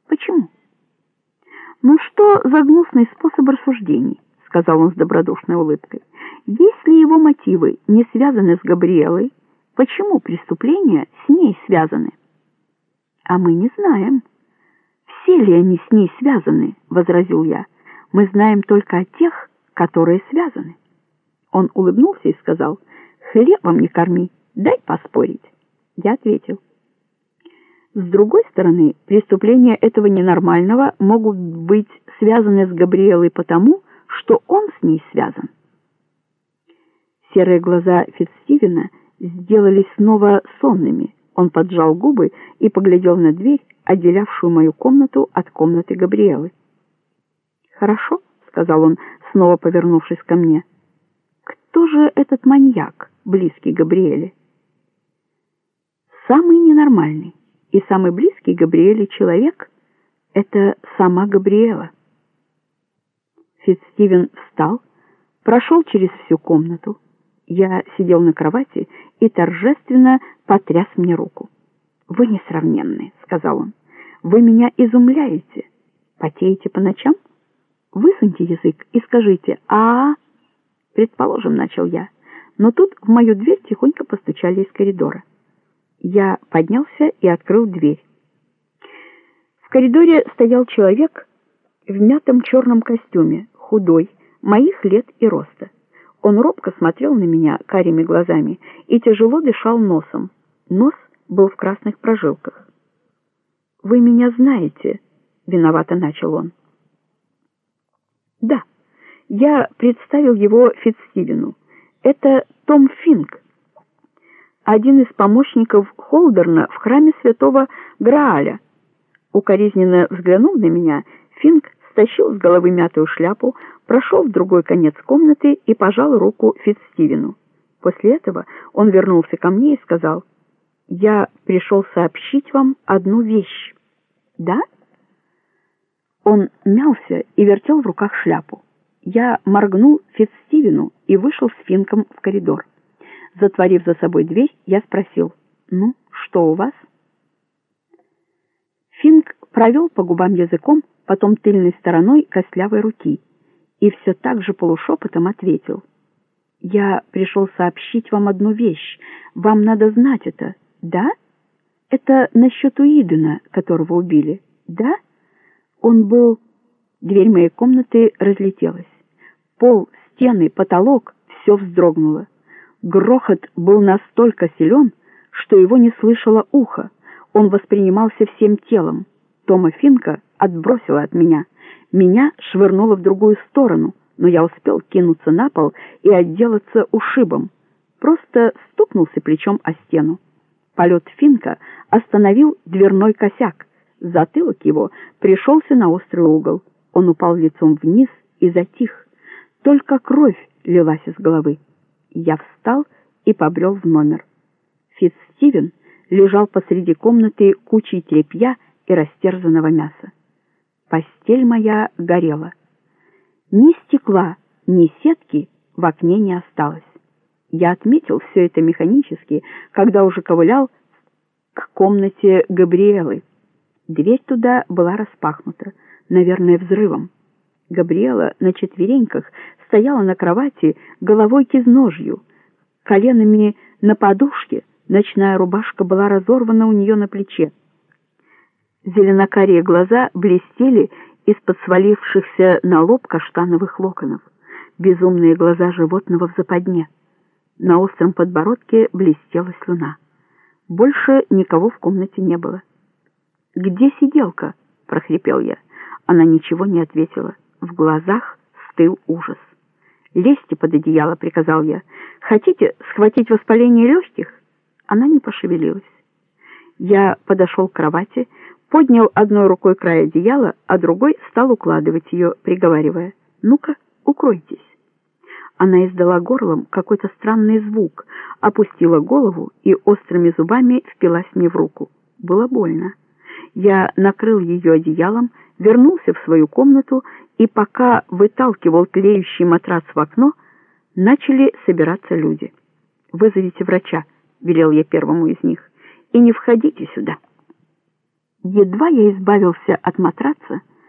Почему? Ну что за гнусный способ рассуждений, сказал он с добродушной улыбкой. Если его мотивы не связаны с Габриэлой, почему преступления с ней связаны? А мы не знаем. Все ли они с ней связаны, возразил я. Мы знаем только о тех, которые связаны. Он улыбнулся и сказал: хлебом не корми, дай поспорить. Я ответил: с другой стороны, преступления этого ненормального могут быть связаны с Габриэлой потому, что он с ней связан. Серые глаза Фитцстивена сделались снова сонными. Он поджал губы и поглядел на дверь, отделявшую мою комнату от комнаты Габриэлы. «Хорошо», — сказал он, снова повернувшись ко мне. «Кто же этот маньяк, близкий Габриэле?» «Самый ненормальный и самый близкий Габриэле человек — это сама Габриэла». Фитцстивен встал, прошел через всю комнату. Я сидел на кровати и торжественно потряс мне руку. «Вы несравненны», — сказал он. «Вы меня изумляете. Потеете по ночам? Высуньте язык и скажите «а». «Предположим», — начал я, но тут в мою дверь тихонько постучали из коридора. Я поднялся и открыл дверь. В коридоре стоял человек в мятом черном костюме, худой, моих лет и роста. Он робко смотрел на меня карими глазами и тяжело дышал носом. Нос был в красных прожилках. «Вы меня знаете?» — виновато начал он. «Да, я представил его Фитцстивену. Это Том Финк, один из помощников Холдерна в храме святого Грааля». Укоризненно взглянув на меня, Финк стащил с головы мятую шляпу, прошел в другой конец комнаты и пожал руку Фитцстивену. После этого он вернулся ко мне и сказал: «Я пришел сообщить вам одну вещь». «Да?» Он мялся и вертел в руках шляпу. Я моргнул Фитцстивену и вышел с Финком в коридор. Затворив за собой дверь, я спросил: «Ну, что у вас?» Финк провел по губам языком, потом тыльной стороной костлявой руки, и все так же полушепотом ответил: «Я пришел сообщить вам одну вещь. Вам надо знать это. Да? Это насчет Уидона, которого убили. Да? Он был...» Дверь моей комнаты разлетелась. Пол, стены, потолок — все вздрогнуло. Грохот был настолько силен, что его не слышало ухо. Он воспринимался всем телом. Тома Финка отбросило от меня. Меня швырнуло в другую сторону, но я успел кинуться на пол и отделаться ушибом. Просто стукнулся плечом о стену. Полет Финка остановил дверной косяк. Затылок его пришелся на острый угол. Он упал лицом вниз и затих. Только кровь лилась из головы. Я встал и побрел в номер. Фитцстивен лежал посреди комнаты кучей тряпья и растерзанного мяса. Постель моя горела. Ни стекла, ни сетки в окне не осталось. Я отметил все это механически, когда уже ковылял к комнате Габриэлы. Дверь туда была распахнута, наверное, взрывом. Габриэла на четвереньках стояла на кровати головой к изножью, коленами на подушке, ночная рубашка была разорвана у нее на плече. Зеленокарие глаза блестели из-под свалившихся на лоб каштановых локонов, безумные глаза животного в западне. На остром подбородке блестела слюна. Больше никого в комнате не было. «Где сиделка?» — прохрипел я. Она ничего не ответила. В глазах стыл ужас. «Лезьте под одеяло», — приказал я. «Хотите схватить воспаление легких?» Она не пошевелилась. Я подошел к кровати, поднял одной рукой край одеяла, а другой стал укладывать ее, приговаривая: «Ну-ка, укройтесь». Она издала горлом какой-то странный звук, опустила голову и острыми зубами впилась мне в руку. Было больно. Я накрыл ее одеялом, вернулся в свою комнату, и пока выталкивал тлеющий матрас в окно, начали собираться люди. «Вызовите врача», — велел я первому из них, — «и не входите сюда». Едва я избавился от матраца,